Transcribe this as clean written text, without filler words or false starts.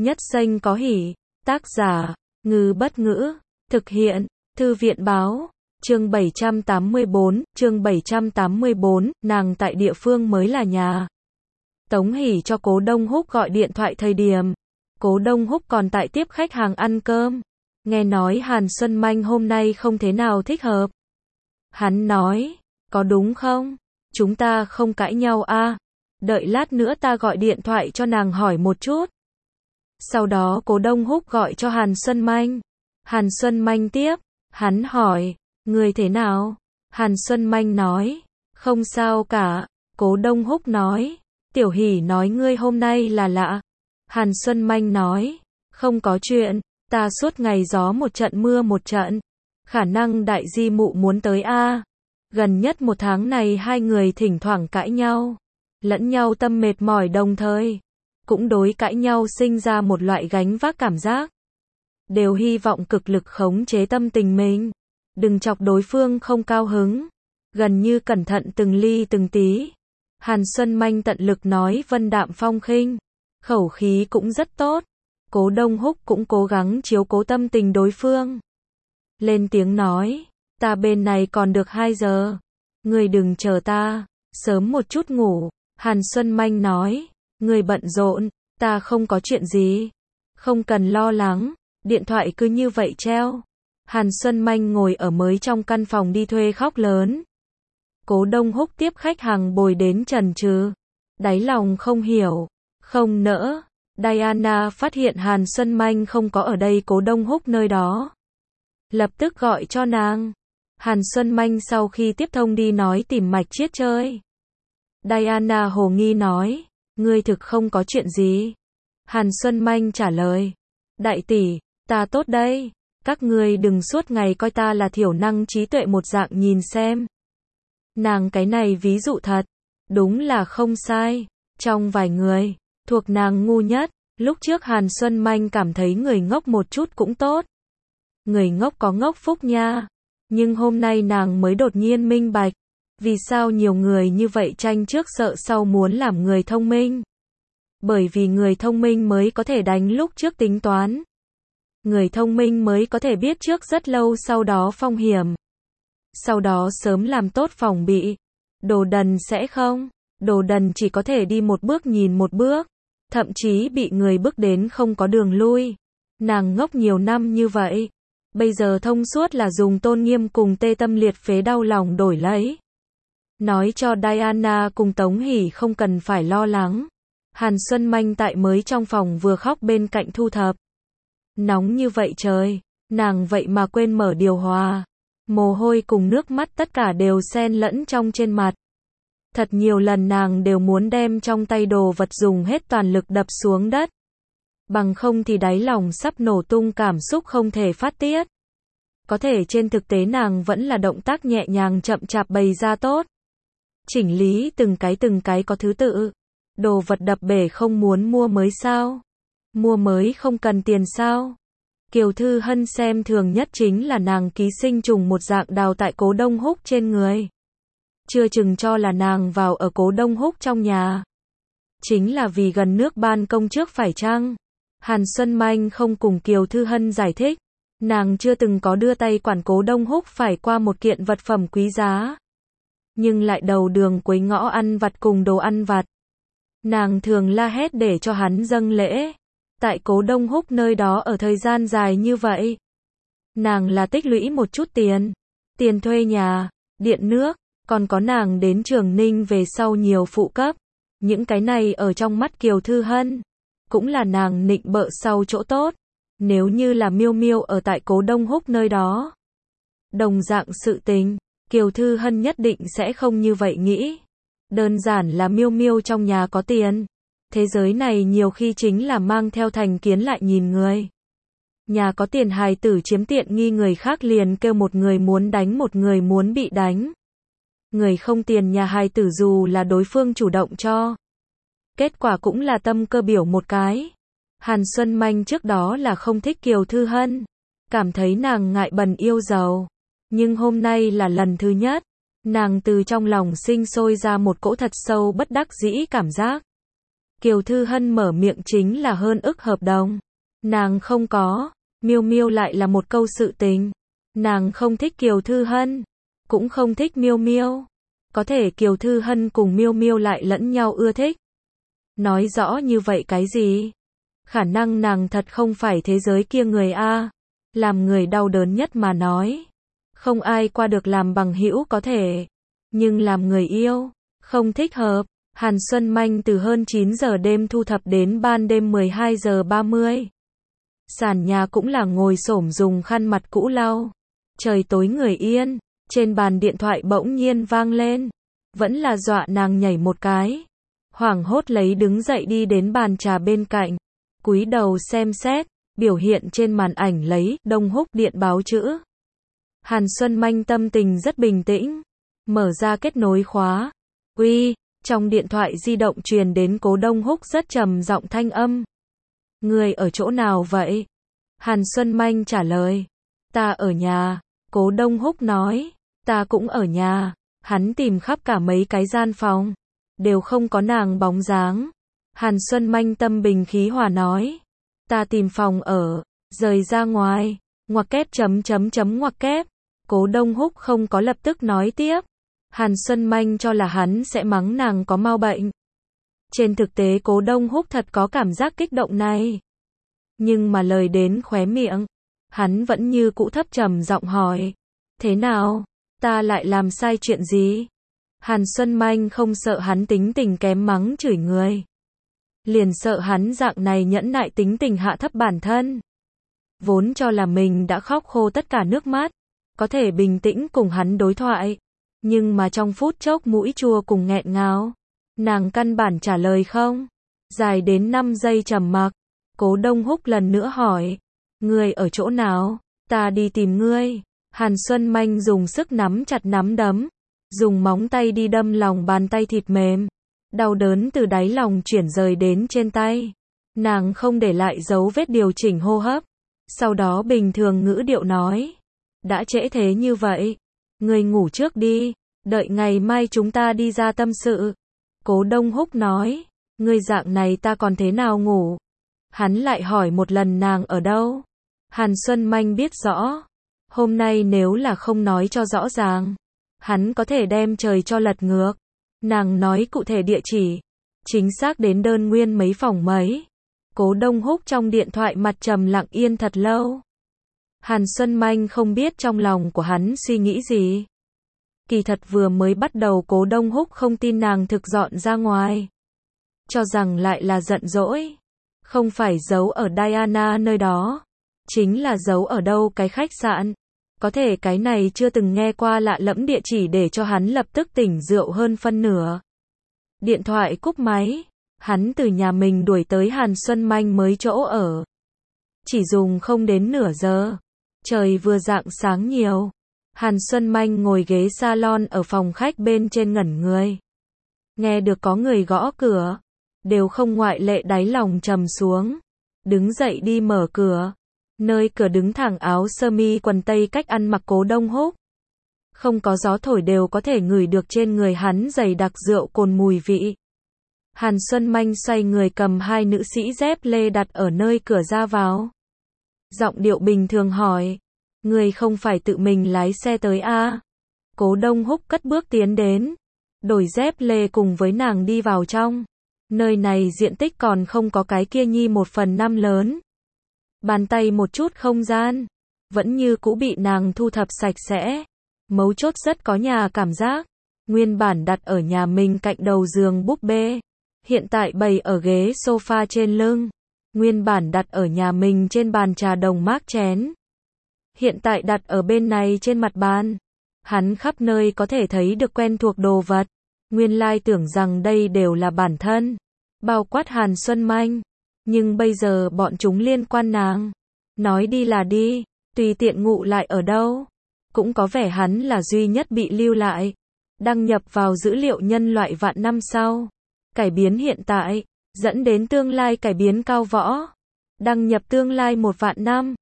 Nhất xanh có hỉ. Tác giả, Ngư Bất Ngữ. Thực hiện, Thư viện Báo. Chương 784, nàng tại địa phương mới là nhà. Tống Hỷ cho Cố Đông Húc gọi điện thoại thời điểm Cố Đông Húc còn tại tiếp khách hàng ăn cơm. Nghe nói Hàn Xuân Manh hôm nay không thế nào thích hợp. Hắn nói, có đúng không? Chúng ta không cãi nhau à? Đợi lát nữa ta gọi điện thoại cho nàng hỏi một chút. Sau đó Cố Đông Húc gọi cho Hàn Xuân Manh. Hàn Xuân Manh tiếp, hắn hỏi, người thế nào? Hàn Xuân Manh nói, không sao cả. Cố Đông Húc nói, Tiểu Hỷ nói ngươi hôm nay là lạ. Hàn Xuân Manh nói, không có chuyện, ta suốt ngày gió một trận mưa một trận. Khả năng đại di mụ muốn tới a. Gần nhất một tháng này hai người thỉnh thoảng cãi nhau, lẫn nhau tâm mệt mỏi đồng thời, cũng đối cãi nhau sinh ra một loại gánh vác cảm giác. Đều hy vọng cực lực khống chế tâm tình mình, đừng chọc đối phương không cao hứng, gần như cẩn thận từng ly từng tí. Hàn Xuân Manh tận lực nói vân đạm phong khinh, khẩu khí cũng rất tốt. Cố Đông Húc cũng cố gắng chiếu cố tâm tình đối phương. Lên tiếng nói, ta bên này còn được 2 giờ, người đừng chờ ta, sớm một chút ngủ. Hàn Xuân Manh nói, người bận rộn, ta không có chuyện gì, không cần lo lắng. Điện thoại cứ như vậy treo. Hàn Xuân Manh ngồi ở mới trong căn phòng đi thuê khóc lớn. Cố Đông Húc tiếp khách hàng bồi đến chần chừ, đáy lòng không hiểu, không nỡ. Diana phát hiện Hàn Xuân Manh không có ở đây Cố Đông Húc nơi đó, lập tức gọi cho nàng. Hàn Xuân Manh sau khi tiếp thông đi nói tìm Mạch Chiết chơi. Diana hồ nghi nói, ngươi thực không có chuyện gì? Hàn Xuân Manh trả lời, đại tỷ, ta tốt đây, các ngươi đừng suốt ngày coi ta là thiểu năng trí tuệ một dạng nhìn xem. Nàng cái này ví dụ thật, đúng là không sai, trong vài người, thuộc nàng ngu nhất. Lúc trước Hàn Xuân Manh cảm thấy người ngốc một chút cũng tốt. Người ngốc có ngốc phúc nha. Nhưng hôm nay nàng mới đột nhiên minh bạch, vì sao nhiều người như vậy tranh trước sợ sau muốn làm người thông minh. Bởi vì người thông minh mới có thể đánh lúc trước tính toán. Người thông minh mới có thể biết trước rất lâu sau đó phong hiểm. Sau đó sớm làm tốt phòng bị. Đồ đần sẽ không. Đồ đần chỉ có thể đi một bước nhìn một bước. Thậm chí bị người bước đến không có đường lui. Nàng ngốc nhiều năm như vậy. Bây giờ thông suốt là dùng tôn nghiêm cùng tê tâm liệt phế đau lòng đổi lấy. Nói cho Diana cùng Tống Hỷ không cần phải lo lắng. Hàn Xuân Manh tại mới trong phòng vừa khóc bên cạnh thu thập. Nóng như vậy trời, nàng vậy mà quên mở điều hòa. Mồ hôi cùng nước mắt tất cả đều xen lẫn trong trên mặt. Thật nhiều lần nàng đều muốn đem trong tay đồ vật dùng hết toàn lực đập xuống đất. Bằng không thì đáy lòng sắp nổ tung cảm xúc không thể phát tiết. Có thể trên thực tế nàng vẫn là động tác nhẹ nhàng chậm chạp bày ra tốt. Chỉnh lý từng cái có thứ tự. Đồ vật đập bể không muốn mua mới sao? Mua mới không cần tiền sao? Kiều Thư Hân xem thường nhất chính là nàng ký sinh trùng một dạng đào tại Cố Đông Húc trên người. Chưa chừng cho là nàng vào ở Cố Đông Húc trong nhà. Chính là vì gần nước ban công trước phải chăng? Hàn Xuân Manh không cùng Kiều Thư Hân giải thích. Nàng chưa từng có đưa tay quản Cố Đông Húc phải qua một kiện vật phẩm quý giá. Nhưng lại đầu đường cuối ngõ ăn vặt cùng đồ ăn vặt. Nàng thường la hét để cho hắn dâng lễ. Tại Cố Đông Húc nơi đó ở thời gian dài như vậy. Nàng là tích lũy một chút tiền. Tiền thuê nhà, điện nước, còn có nàng đến Trường Ninh về sau nhiều phụ cấp. Những cái này ở trong mắt Kiều Thư Hân, cũng là nàng nịnh bợ sau chỗ tốt. Nếu như là Miêu Miêu ở tại Cố Đông Húc nơi đó, đồng dạng sự tình, Kiều Thư Hân nhất định sẽ không như vậy nghĩ. Đơn giản là Miêu Miêu trong nhà có tiền. Thế giới này nhiều khi chính là mang theo thành kiến lại nhìn người. Nhà có tiền hài tử chiếm tiện nghi người khác liền kêu một người muốn đánh một người muốn bị đánh. Người không tiền nhà hài tử dù là đối phương chủ động cho. Kết quả cũng là tâm cơ biểu một cái. Hàn Xuân Manh trước đó là không thích Kiều Thư Hân. Cảm thấy nàng ngại bần yêu giàu. Nhưng hôm nay là lần thứ nhất. Nàng từ trong lòng sinh sôi ra một cỗ thật sâu bất đắc dĩ cảm giác. Kiều Thư Hân mở miệng chính là hơn ức hợp đồng. Nàng không có, Miêu Miêu lại là một câu sự tình. Nàng không thích Kiều Thư Hân, cũng không thích Miêu Miêu. Có thể Kiều Thư Hân cùng Miêu Miêu lại lẫn nhau ưa thích. Nói rõ như vậy cái gì? Khả năng nàng thật không phải thế giới kia người a. Làm người đau đớn nhất mà nói. Không ai qua được làm bằng hữu có thể. Nhưng làm người yêu, không thích hợp. Hàn Xuân Manh từ hơn 9 giờ đêm thu thập đến ban đêm 12 giờ 30. Sàn nhà cũng là ngồi xổm dùng khăn mặt cũ lau. Trời tối người yên, trên bàn điện thoại bỗng nhiên vang lên. Vẫn là dọa nàng nhảy một cái. Hoảng hốt lấy đứng dậy đi đến bàn trà bên cạnh. Cúi đầu xem xét, biểu hiện trên màn ảnh lấy Đông Húc điện báo chữ. Hàn Xuân Manh tâm tình rất bình tĩnh. Mở ra kết nối khóa. Uy, trong điện thoại di động truyền đến Cố Đông Húc rất trầm giọng thanh âm. Người ở chỗ nào vậy? Hàn Xuân Manh trả lời. Ta ở nhà. Cố Đông Húc nói. Ta cũng ở nhà. Hắn tìm khắp cả mấy cái gian phòng. Đều không có nàng bóng dáng. Hàn Xuân Manh tâm bình khí hòa nói. Ta tìm phòng ở. Rời ra ngoài. Ngoặc kép ngoặc kép. Cố Đông Húc không có lập tức nói tiếp. Hàn Xuân Manh cho là hắn sẽ mắng nàng có mau bệnh. Trên thực tế Cố Đông Húc thật có cảm giác kích động này. Nhưng mà lời đến khóe miệng, hắn vẫn như cũ thấp trầm giọng hỏi. Thế nào? Ta lại làm sai chuyện gì? Hàn Xuân Manh không sợ hắn tính tình kém mắng chửi người. Liền sợ hắn dạng này nhẫn nại tính tình hạ thấp bản thân. Vốn cho là mình đã khóc khô tất cả nước mắt, có thể bình tĩnh cùng hắn đối thoại. Nhưng mà trong phút chốc mũi chua cùng nghẹn ngào. Nàng căn bản trả lời không. Dài đến 5 giây trầm mặc. Cố Đông Húc lần nữa hỏi. Ngươi ở chỗ nào? Ta đi tìm ngươi. Hàn Xuân Manh dùng sức nắm chặt nắm đấm. Dùng móng tay đi đâm lòng bàn tay thịt mềm. Đau đớn từ đáy lòng chuyển rời đến trên tay. Nàng không để lại dấu vết điều chỉnh hô hấp. Sau đó bình thường ngữ điệu nói. Đã trễ thế như vậy. Ngươi ngủ trước đi. Đợi ngày mai chúng ta đi ra tâm sự. Cố Đông Húc nói. Ngươi dạng này ta còn thế nào ngủ? Hắn lại hỏi một lần nàng ở đâu. Hàn Xuân Manh biết rõ. Hôm nay nếu là không nói cho rõ ràng, hắn có thể đem trời cho lật ngược. Nàng nói cụ thể địa chỉ. Chính xác đến đơn nguyên mấy phòng mấy. Cố Đông Húc trong điện thoại mặt trầm lặng yên thật lâu. Hàn Xuân Manh không biết trong lòng của hắn suy nghĩ gì. Kỳ thật vừa mới bắt đầu Cố Đông Húc không tin nàng thực dọn ra ngoài. Cho rằng lại là giận dỗi. Không phải giấu ở Diana nơi đó. Chính là giấu ở đâu cái khách sạn. Có thể cái này chưa từng nghe qua lạ lẫm địa chỉ để cho hắn lập tức tỉnh rượu hơn phân nửa. Điện thoại cúp máy. Hắn từ nhà mình đuổi tới Hàn Xuân Manh mới chỗ ở. Chỉ dùng không đến nửa giờ. Trời vừa rạng sáng nhiều. Hàn Xuân Manh ngồi ghế salon ở phòng khách bên trên ngẩn người. Nghe được có người gõ cửa. Đều không ngoại lệ đáy lòng trầm xuống. Đứng dậy đi mở cửa. Nơi cửa đứng thẳng áo sơ mi quần tây cách ăn mặc Cố Đông Húc. Không có gió thổi đều có thể ngửi được trên người hắn dày đặc rượu cồn mùi vị. Hàn Xuân Manh xoay người cầm hai nữ sĩ dép lê đặt ở nơi cửa ra vào. Giọng điệu bình thường hỏi. Người không phải tự mình lái xe tới a? Cố Đông Húc cất bước tiến đến. Đổi dép lê cùng với nàng đi vào trong. Nơi này diện tích còn không có cái kia nhi 1/5 lớn. Bàn tay một chút không gian. Vẫn như cũ bị nàng thu thập sạch sẽ. Mấu chốt rất có nhà cảm giác. Nguyên bản đặt ở nhà mình cạnh đầu giường búp bê. Hiện tại bày ở ghế sofa trên lưng. Nguyên bản đặt ở nhà mình trên bàn trà đồng mác chén. Hiện tại đặt ở bên này trên mặt bàn. Hắn khắp nơi có thể thấy được quen thuộc đồ vật. Nguyên lai tưởng rằng đây đều là bản thân. Bao quát Hàn Xuân Manh. Nhưng bây giờ bọn chúng liên quan nàng. Nói đi là đi. Tùy tiện ngụ lại ở đâu. Cũng có vẻ hắn là duy nhất bị lưu lại. Đăng nhập vào dữ liệu nhân loại vạn năm sau. Cải biến hiện tại. Dẫn đến tương lai cải biến cao võ. Đăng nhập tương lai 1 vạn năm.